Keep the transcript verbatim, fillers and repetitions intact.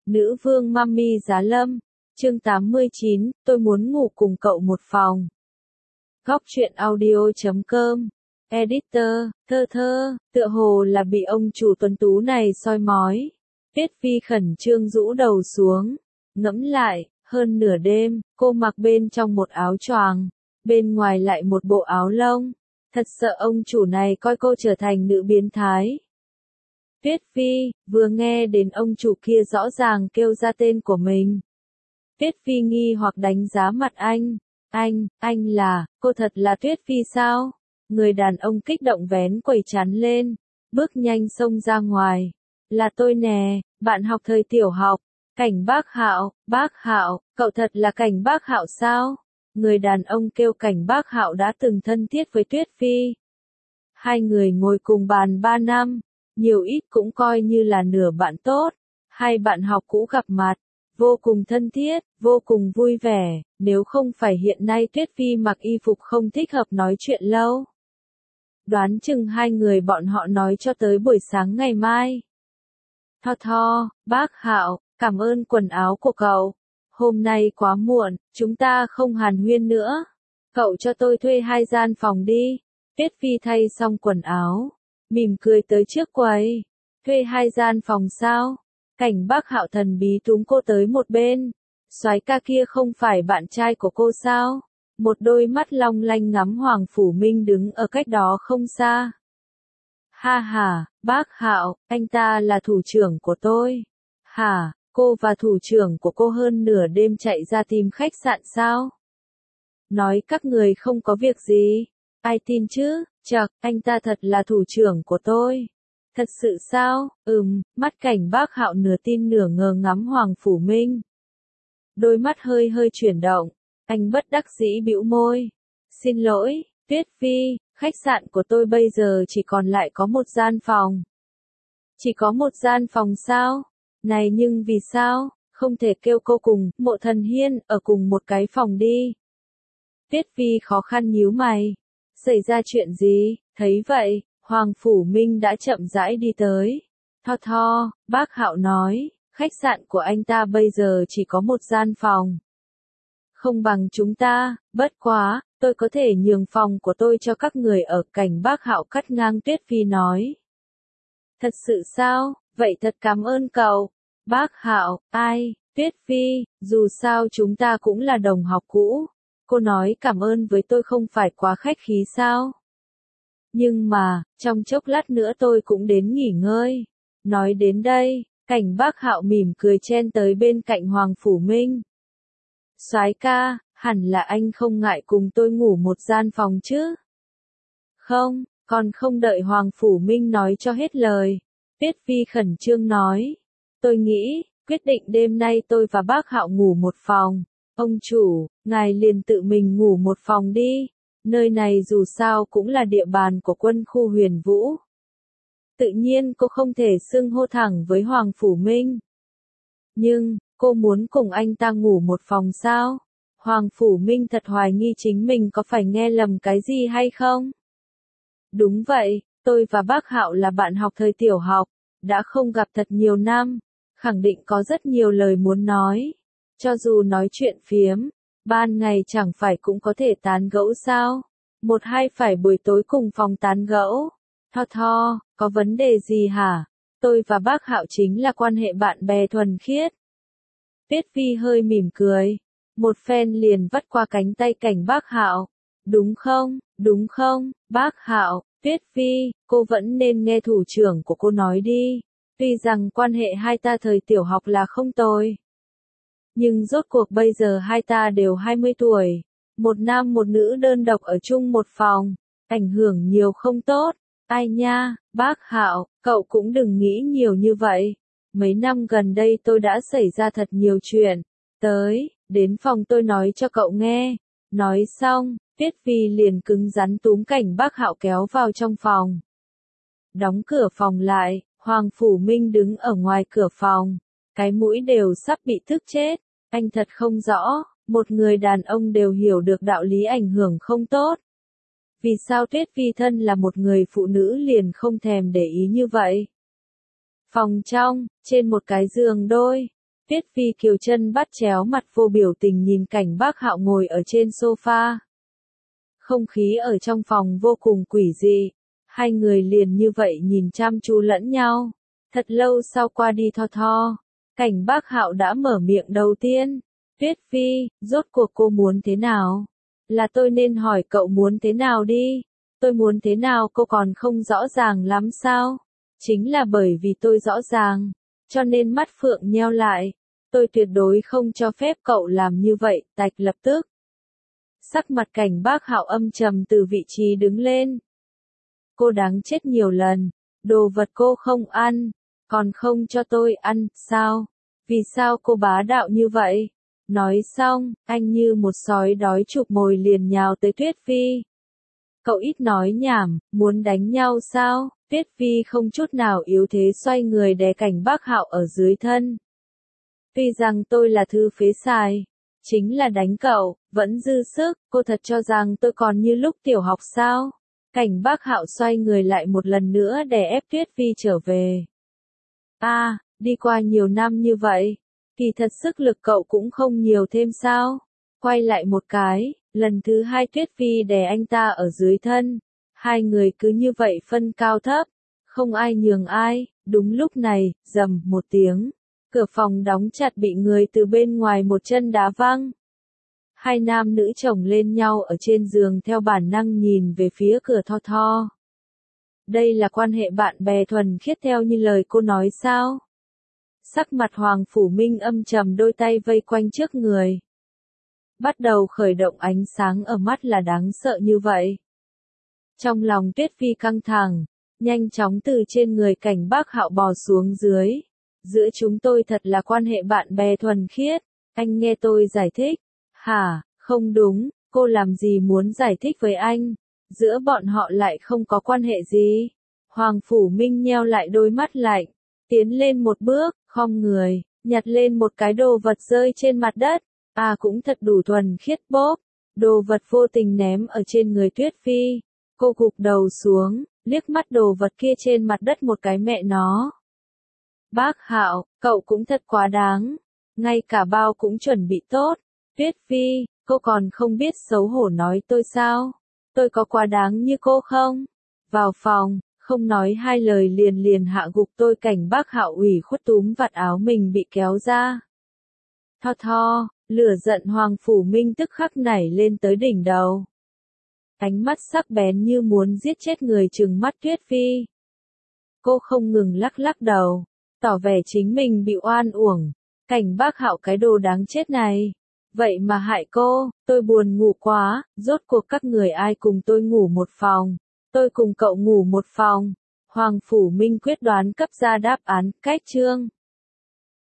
Nữ vương Mami Giá Lâm, chương tám mươi chín, tôi muốn ngủ cùng cậu một phòng. Góc truyện audio chấm com, editor, thơ thơ, tựa hồ là bị ông chủ tuấn tú này soi mói. Tiết Phi khẩn trương rũ đầu xuống, ngẫm lại, hơn nửa đêm, cô mặc bên trong một áo choàng, bên ngoài lại một bộ áo lông. Thật sợ ông chủ này coi cô trở thành nữ biến thái. Tuyết Phi, vừa nghe đến ông chủ kia rõ ràng kêu ra tên của mình. Tuyết Phi nghi hoặc đánh giá mặt anh. Anh, anh là, cô thật là Tuyết Phi sao? Người đàn ông kích động vén quầy chắn lên, bước nhanh xông ra ngoài. Là tôi nè, bạn học thời tiểu học. Cảnh Bác Hạo, Bác Hạo, cậu thật là Cảnh Bác Hạo sao? Người đàn ông kêu Cảnh Bác Hạo đã từng thân thiết với Tuyết Phi. Hai người ngồi cùng bàn ba năm, nhiều ít cũng coi như là nửa bạn tốt. Hai bạn học cũ gặp mặt, vô cùng thân thiết, vô cùng vui vẻ, nếu không phải hiện nay Tuyết Phi mặc y phục không thích hợp nói chuyện lâu. Đoán chừng hai người bọn họ nói cho tới buổi sáng ngày mai. Tho tho, Bác Hạo, cảm ơn quần áo của cậu. Hôm nay quá muộn, chúng ta không hàn huyên nữa. Cậu cho tôi thuê hai gian phòng đi. Tuyết Phi thay xong quần áo, mỉm cười tới trước quầy. Thuê hai gian phòng sao? Cảnh Bác Hạo thần bí túm cô tới một bên. Soái ca kia không phải bạn trai của cô sao? Một đôi mắt long lanh ngắm Hoàng Phủ Minh đứng ở cách đó không xa. Ha ha, Bác Hạo, anh ta là thủ trưởng của tôi. Hả, cô và thủ trưởng của cô hơn nửa đêm chạy ra tìm khách sạn sao? Nói các người không có việc gì. Ai tin chứ, chậc, anh ta thật là thủ trưởng của tôi. Thật sự sao? Ừm, mắt Cảnh Bác Hạo nửa tin nửa ngờ ngắm Hoàng Phủ Minh. Đôi mắt hơi hơi chuyển động, anh bất đắc dĩ bĩu môi. Xin lỗi, Tuyết Phi, khách sạn của tôi bây giờ chỉ còn lại có một gian phòng. Chỉ có một gian phòng sao? Này nhưng vì sao, không thể kêu cô cùng, Mộ Thần Hiên, ở cùng một cái phòng đi. Tuyết Phi khó khăn nhíu mày. Xảy ra chuyện gì? Thấy vậy, Hoàng Phủ Minh đã chậm rãi đi tới. Tho tho, Bác Hạo nói, khách sạn của anh ta bây giờ chỉ có một gian phòng. Không bằng chúng ta, bất quá, tôi có thể nhường phòng của tôi cho các người ở. Cảnh Bác Hạo cắt ngang Tuyết Phi nói. Thật sự sao? Vậy thật cảm ơn cậu. Bác Hạo, ai, Tuyết Phi, dù sao chúng ta cũng là đồng học cũ. Cô nói cảm ơn với tôi không phải quá khách khí sao? Nhưng mà, trong chốc lát nữa tôi cũng đến nghỉ ngơi. Nói đến đây, Cảnh Bác Hạo mỉm cười chen tới bên cạnh Hoàng Phủ Minh. Soái ca, hẳn là anh không ngại cùng tôi ngủ một gian phòng chứ? Không, còn không đợi Hoàng Phủ Minh nói cho hết lời. Tuyết Phi khẩn trương nói. Tôi nghĩ, quyết định đêm nay tôi và Bác Hạo ngủ một phòng. Ông chủ, ngài liền tự mình ngủ một phòng đi. Nơi này dù sao cũng là địa bàn của quân khu Huyền Vũ. Tự nhiên cô không thể xưng hô thẳng với Hoàng Phủ Minh. Nhưng, cô muốn cùng anh ta ngủ một phòng sao? Hoàng Phủ Minh thật hoài nghi chính mình có phải nghe lầm cái gì hay không? Đúng vậy, tôi và Bác Hạo là bạn học thời tiểu học, đã không gặp thật nhiều năm, khẳng định có rất nhiều lời muốn nói. Cho dù nói chuyện phiếm, ban ngày chẳng phải cũng có thể tán gẫu sao? Một hai phải buổi tối cùng phòng tán gẫu. Tho tho, có vấn đề gì hả? Tôi và Bác Hạo chính là quan hệ bạn bè thuần khiết. Tuyết Phi hơi mỉm cười, một phen liền vắt qua cánh tay Cảnh Bác Hạo. Đúng không, đúng không, Bác Hạo, Tuyết Phi, cô vẫn nên nghe thủ trưởng của cô nói đi. Tuy rằng quan hệ hai ta thời tiểu học là không tồi. Nhưng rốt cuộc bây giờ hai ta đều hai mươi tuổi. Một nam một nữ đơn độc ở chung một phòng. Ảnh hưởng nhiều không tốt. Ai nha, Bác Hạo, cậu cũng đừng nghĩ nhiều như vậy. Mấy năm gần đây tôi đã xảy ra thật nhiều chuyện. Tới, đến phòng tôi nói cho cậu nghe. Nói xong, Tuyết Phi liền cứng rắn túm Cảnh Bác Hạo kéo vào trong phòng. Đóng cửa phòng lại, Hoàng Phủ Minh đứng ở ngoài cửa phòng. Cái mũi đều sắp bị thức chết. Anh thật không rõ, một người đàn ông đều hiểu được đạo lý ảnh hưởng không tốt. Vì sao Tuyết Phi thân là một người phụ nữ liền không thèm để ý như vậy? Phòng trong, trên một cái giường đôi, Tuyết Phi kiều chân bắt chéo mặt vô biểu tình nhìn cảnh Bác Hạo ngồi ở trên sofa. Không khí ở trong phòng vô cùng quỷ dị. Hai người liền như vậy nhìn chăm chú lẫn nhau. Thật lâu sau qua đi Tho Tho. Cảnh Bác Hạo đã mở miệng đầu tiên. Tuyết Phi, rốt cuộc cô muốn thế nào? Là tôi nên hỏi cậu muốn thế nào đi. Tôi muốn thế nào cô còn không rõ ràng lắm sao? Chính là bởi vì tôi rõ ràng. Cho nên mắt Phượng nheo lại. Tôi tuyệt đối không cho phép cậu làm như vậy, tạch lập tức. Sắc mặt cảnh Bác Hạo âm trầm từ vị trí đứng lên. Cô đáng chết nhiều lần. Đồ vật cô không ăn. Còn không cho tôi ăn, sao? Vì sao cô bá đạo như vậy? Nói xong, anh như một sói đói chụp mồi liền nhào tới Tuyết Phi. Cậu ít nói nhảm, muốn đánh nhau sao? Tuyết Phi không chút nào yếu thế xoay người đè cảnh Bác Hạo ở dưới thân. Tuy rằng tôi là thư phế xài, chính là đánh cậu, vẫn dư sức, cô thật cho rằng tôi còn như lúc tiểu học sao? Cảnh Bác Hạo xoay người lại một lần nữa đè ép Tuyết Phi trở về. A, à, đi qua nhiều năm như vậy, kỳ thật sức lực cậu cũng không nhiều thêm sao? Quay lại một cái, lần thứ hai Tuyết Phi đè anh ta ở dưới thân. Hai người cứ như vậy phân cao thấp, không ai nhường ai. Đúng lúc này, rầm một tiếng, cửa phòng đóng chặt bị người từ bên ngoài một chân đá văng. Hai nam nữ chồng lên nhau ở trên giường theo bản năng nhìn về phía cửa Tho Tho. Đây là quan hệ bạn bè thuần khiết theo như lời cô nói sao? Sắc mặt Hoàng Phủ Minh âm trầm, đôi tay vây quanh trước người. Bắt đầu khởi động ánh sáng ở mắt là đáng sợ như vậy. Trong lòng Tuyết Phi căng thẳng, nhanh chóng từ trên người cảnh Bác Hạo bò xuống dưới. Giữa chúng tôi thật là quan hệ bạn bè thuần khiết, anh nghe tôi giải thích. Hả, không đúng, cô làm gì muốn giải thích với anh? Giữa bọn họ lại không có quan hệ gì. Hoàng Phủ Minh nheo lại đôi mắt lạnh, tiến lên một bước, khom người, nhặt lên một cái đồ vật rơi trên mặt đất. À cũng thật đủ thuần khiết bốp. Đồ vật vô tình ném ở trên người Tuyết Phi. Cô gục đầu xuống, liếc mắt đồ vật kia trên mặt đất một cái mẹ nó. Bác Hạo, cậu cũng thật quá đáng. Ngay cả bao cũng chuẩn bị tốt. Tuyết Phi, cô còn không biết xấu hổ nói tôi sao? Tôi có quá đáng như cô không? Vào phòng, không nói hai lời liền liền hạ gục tôi. Cảnh Bác Hạo ủy khuất túm vạt áo mình bị kéo ra. Tho Tho, lửa giận Hoàng Phủ Minh tức khắc nảy lên tới đỉnh đầu. Ánh mắt sắc bén như muốn giết chết người trừng mắt Tuyết Phi. Cô không ngừng lắc lắc đầu, tỏ vẻ chính mình bị oan uổng. Cảnh Bác Hạo cái đồ đáng chết này. Vậy mà hại cô, tôi buồn ngủ quá, rốt cuộc các người ai cùng tôi ngủ một phòng. Tôi cùng cậu ngủ một phòng. Hoàng Phủ Minh quyết đoán cấp ra đáp án, cách chương.